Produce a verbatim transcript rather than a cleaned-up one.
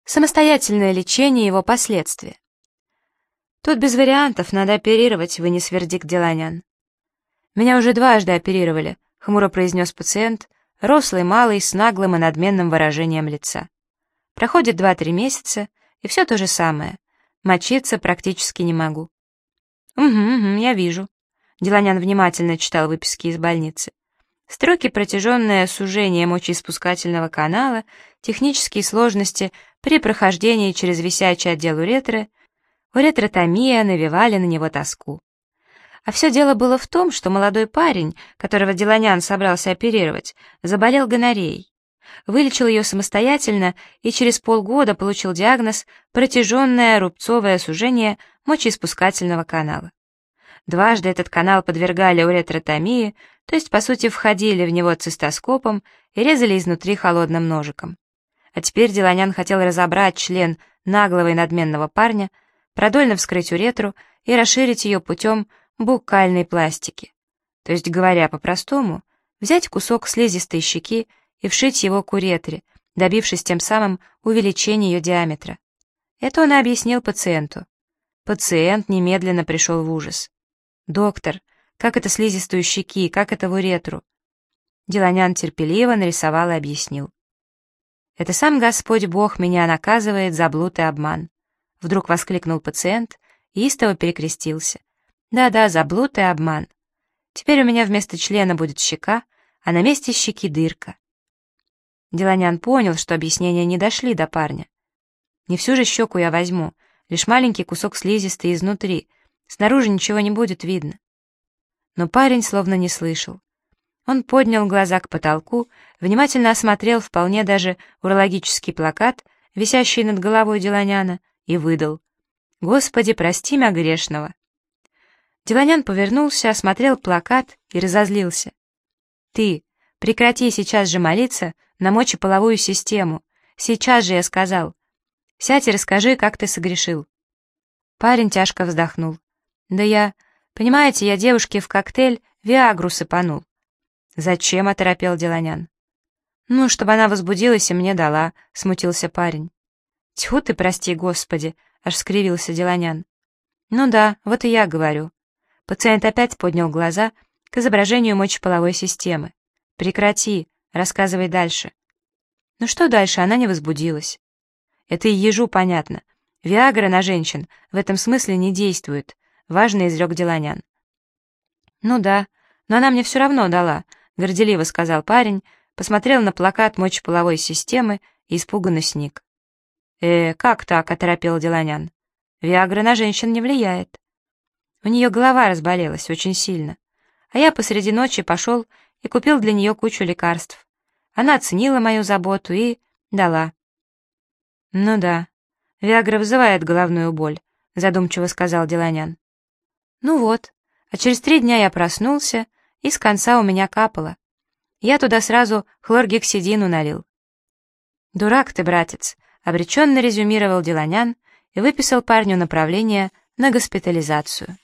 Самостоятельное лечение и его последствия. Тут без вариантов, надо оперировать, вынес вердикт Деланян. Меня уже дважды оперировали, хмуро произнес пациент, рослый, малый, с наглым и надменным выражением лица. Проходит два-три месяца, и все то же самое. Мочиться практически не могу. Угу, угу, я вижу. Деланян внимательно читал выписки из больницы. Строки, протяженное сужение мочеиспускательного канала, технические сложности при прохождении через висячий отдел уретры, уретротомия навевали на него тоску. А все дело было в том, что молодой парень, которого Деланян собрался оперировать, заболел гонореей. Вылечил ее самостоятельно и через полгода получил диагноз протяженное рубцовое сужение мочеиспускательного канала. Дважды этот канал подвергали уретротомии, то есть, по сути, входили в него цистоскопом и резали изнутри холодным ножиком. А теперь Деланян хотел разобрать член наглого и надменного парня, продольно вскрыть уретру и расширить ее путем буккальной пластики. То есть, говоря по-простому, взять кусок слизистой щеки и вшить его к уретре, добившись тем самым увеличения ее диаметра. Это он и объяснил пациенту. Пациент немедленно пришел в ужас. «Доктор, как это слизистую щеки, как это в уретру?» Деланян терпеливо нарисовал и объяснил. «Это сам Господь Бог меня наказывает за блуд и обман», — вдруг воскликнул пациент и истово перекрестился. «Да-да, за блуд и обман. Теперь у меня вместо члена будет щека, а на месте щеки дырка». Деланян понял, что объяснения не дошли до парня. «Не всю же щеку я возьму, лишь маленький кусок слизистой изнутри, снаружи ничего не будет видно». Но парень словно не слышал. Он поднял глаза к потолку, внимательно осмотрел вполне даже урологический плакат, висящий над головой Деланяна, и выдал: «Господи, прости мя грешного». Деланян повернулся, осмотрел плакат и разозлился. «Ты, прекрати сейчас же молиться на мочеполовую систему. Сейчас же, я сказал. Сядь и расскажи, как ты согрешил». Парень тяжко вздохнул. «Да я... Понимаете, я девушке в коктейль виагру сыпанул». «Зачем?» — оторопел Деланян. «Ну, чтобы она возбудилась и мне дала», — смутился парень. «Тьфу ты, прости, Господи!» — аж скривился Деланян. «Ну да, вот и я говорю». Пациент опять поднял глаза к изображению мочеполовой системы. «Прекрати, рассказывай дальше». «Ну что дальше? Она не возбудилась». «Это и ежу понятно. Виагра на женщин в этом смысле не действует», — важно изрек Деланян. «Ну да, но она мне все равно дала», — горделиво сказал парень, посмотрел на плакат мочеполовой системы и испуганно сник. «Э, как так?» — оторопел Деланян. «Виагра на женщин не влияет». У нее голова разболелась очень сильно, а я посреди ночи пошел и купил для нее кучу лекарств. Она оценила мою заботу и дала. «Ну да, виагра вызывает головную боль», — задумчиво сказал Деланян. «Ну вот, а через три дня я проснулся, и с конца у меня капало. Я туда сразу хлоргексидину налил». «Дурак ты, братец», — обреченно резюмировал Деланян и выписал парню направление на госпитализацию.